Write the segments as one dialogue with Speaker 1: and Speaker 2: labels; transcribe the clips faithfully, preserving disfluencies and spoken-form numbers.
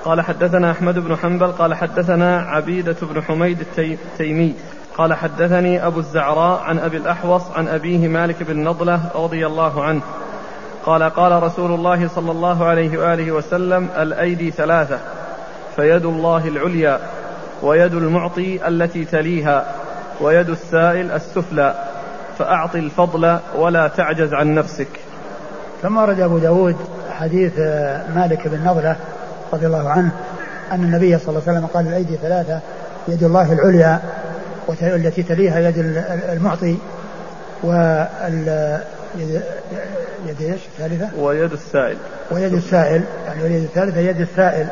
Speaker 1: قال حدثنا أحمد بن حنبل قال حدثنا عبيدة بن حميد التيمي قال حدثني أبو الزعراء عن أبي الأحوص عن أبيه مالك بن نضلة رضي الله عنه قال قال رسول الله صلى الله عليه وآله وسلم الأيدي ثلاثة فيد الله العليا ويد المعطي التي تليها ويد السائل السفلى فأعط الفضل ولا تعجز عن نفسك.
Speaker 2: ثم ورد أبو داود حديث مالك بن نضلة رضي الله عنه أن النبي صلى الله عليه وسلم قال الأيدي ثلاثة يد الله العليا والتي تليها يد المعطي وال يد يد ايش الثالثة
Speaker 1: ويد السائل
Speaker 2: ويد السائل يعني اليد الثالثة يد السائل.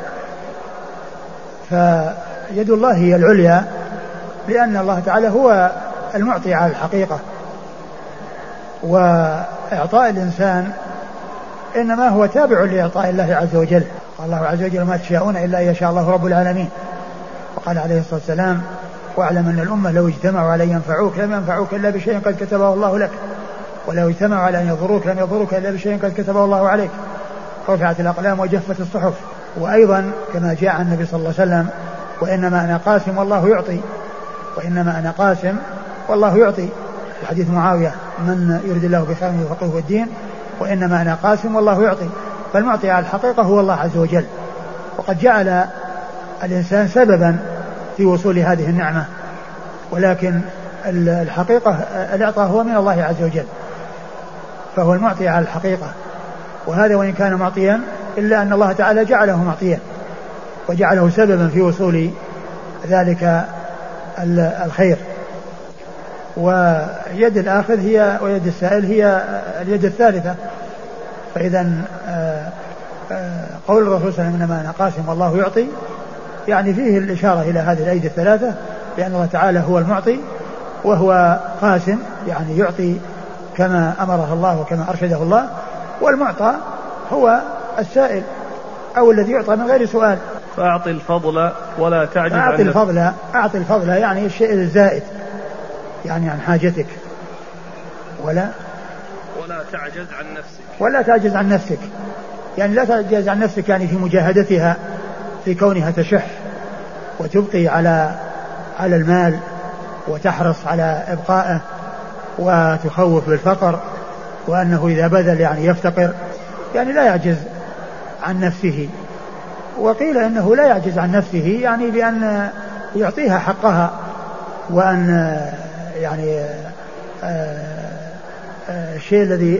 Speaker 2: فيد الله هي العليا لأن الله تعالى هو المعطي على الحقيقة، وإعطاء الإنسان إنما هو تابع لإعطاء الله عز وجل. قال الله عز وجل ما تشاءون إلا أن يشاء الله رب العالمين. وقال عليه الصلاة والسلام واعلم أن الأمة لو اجتمعوا على ينفعوك لم ينفعوك إلا بشيء قد كتبه الله لك ولو اجتمعوا على أن يضروك لم يضروك إلا بشيء قد كتبه الله عليك. رفعت الأقلام وجفت الصحف. وأيضا كما جاء عن النبي صلى الله عليه وسلم وإنما أنا قاسم والله يعطي وإنما أنا قاسم والله يعطي في حديث معاوية من يريد الله بخير يفقهه في الدين وإنما أنا قاسم والله يعطي. فالمعطي على الحقيقة هو الله عز وجل، وقد جعل الإنسان سببا في وصول هذه النعمة، ولكن الحقيقة الإعطاء هو من الله عز وجل، فهو المعطي على الحقيقة. وهذا وإن كان معطيا إلا أن الله تعالى جعله معطيا وجعله سببا في وصول ذلك الخير. ويد الآخذ هي ويد السائل هي اليد الثالثة. فإذا قول الرسول صلى الله عليه وسلم إنما أنا قاسم والله يعطي يعني فيه الإشارة إلى هذه الأيدي الثلاثة، لأن الله تعالى هو المعطي وهو قاسم يعني يعطي كما أمره الله وكما أرشده الله، والمعطى هو السائل أو الذي يعطى من غير سؤال.
Speaker 1: فأعطي الفضل ولا تعجز عن
Speaker 2: أعطي الفضل أعطي الفضل يعني الشيء الزائد يعني عن حاجتك ولا
Speaker 1: ولا تعجز عن نفسك
Speaker 2: ولا تعجز عن نفسك يعني لا تعجز عن نفسك يعني في مجاهدتها في كونها تشح وتبقي على على المال وتحرص على إبقائه وتخوف بالفقر وأنه إذا بذل يعني يفتقر يعني لا يعجز عن نفسه. وقيل إنه لا يعجز عن نفسه يعني بأن يعطيها حقها وأن يعني الشيء الذي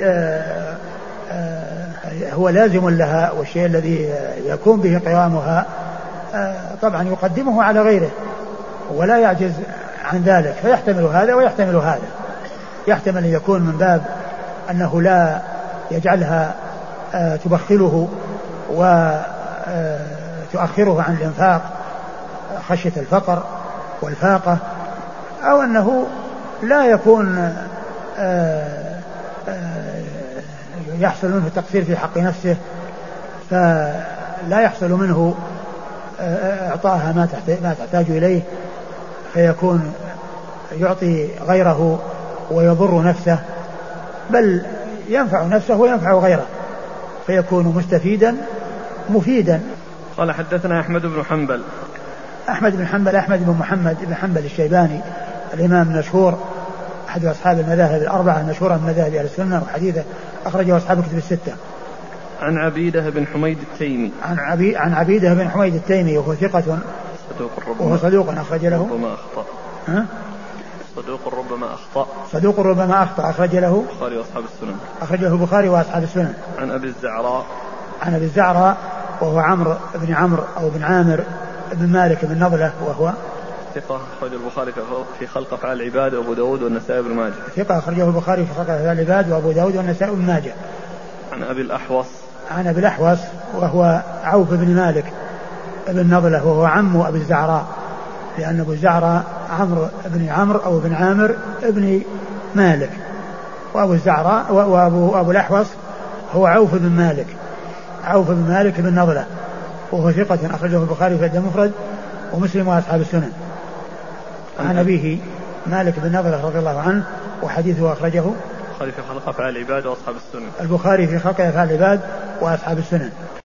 Speaker 2: هو لازم لها والشيء الذي يكون به قوامها طبعا يقدمه على غيره ولا يعجز عن ذلك، فيحتمل هذا ويحتمل هذا. يحتمل أن يكون من باب أنه لا يجعلها تبخله وتؤخره عن الإنفاق خشية الفقر والفاقة، أو أنه لا يكون يحصل منه التقصير في حق نفسه فلا يحصل منه إعطاها ما تحتاج إليه فيكون يعطي غيره ويضر نفسه، بل ينفع نفسه وينفع غيره فيكون مستفيدا مفيدا.
Speaker 1: قال حدثنا أحمد بن حنبل
Speaker 2: أحمد بن حنبل أحمد بن محمد بن حنبل الشيباني الإمام المشهور أحد أصحاب المذاهب الأربعة المشهورة من مذاهب أهل السنة وحديثه أخرجه أصحاب الكتب الستة.
Speaker 1: عن عبيدة بن حميد التيمي
Speaker 2: عن, عبي عن عبيدة بن حميد التيمي وهو ثقة
Speaker 1: صدوق
Speaker 2: وهو صدوق أخرج له
Speaker 1: ربما أخطأ
Speaker 2: ها؟
Speaker 1: صدوق ربما أخطأ
Speaker 2: صدوق ربما أخطأ أخرج له
Speaker 1: البخاري وأصحاب السنن
Speaker 2: أخرجه البخاري وأصحاب السنن.
Speaker 1: عن أبي الزعراء
Speaker 2: عن أبي الزعراء وهو عمرو بن عمرو أو بن عامر بن مالك بن نضلة وهو
Speaker 1: ثقة أخرجه البخاري في خلق أفعال العباد وأبو داود والنسائي بن ماجه.
Speaker 2: ثقة أخرجه البخاري في خلق أفعال العباد وأبو داود والنسائي بن ماجه.
Speaker 1: عن أبي الأحوص
Speaker 2: عن أبي الأحوص وهو عوف بن مالك بن نضلة وهو عم أبي الزعراء، لأن أبو الزعراء عمرو بن عمرو أو بن عامر بن مالك، وأبو الزعراء وأبو أبو الأحوص هو عوف بن مالك عوف بن مالك بن نضلة وهو ثقة أخرجه البخاري في المفرد ومسلم وأصحاب السنن. عن أبيه مالك بن نضلة رضي الله عنه وحديثه أخرجه
Speaker 1: البخاري في خلق أفعال العباد وأصحاب السنن
Speaker 2: البخاري في خلق أفعال العباد وأصحاب السنن.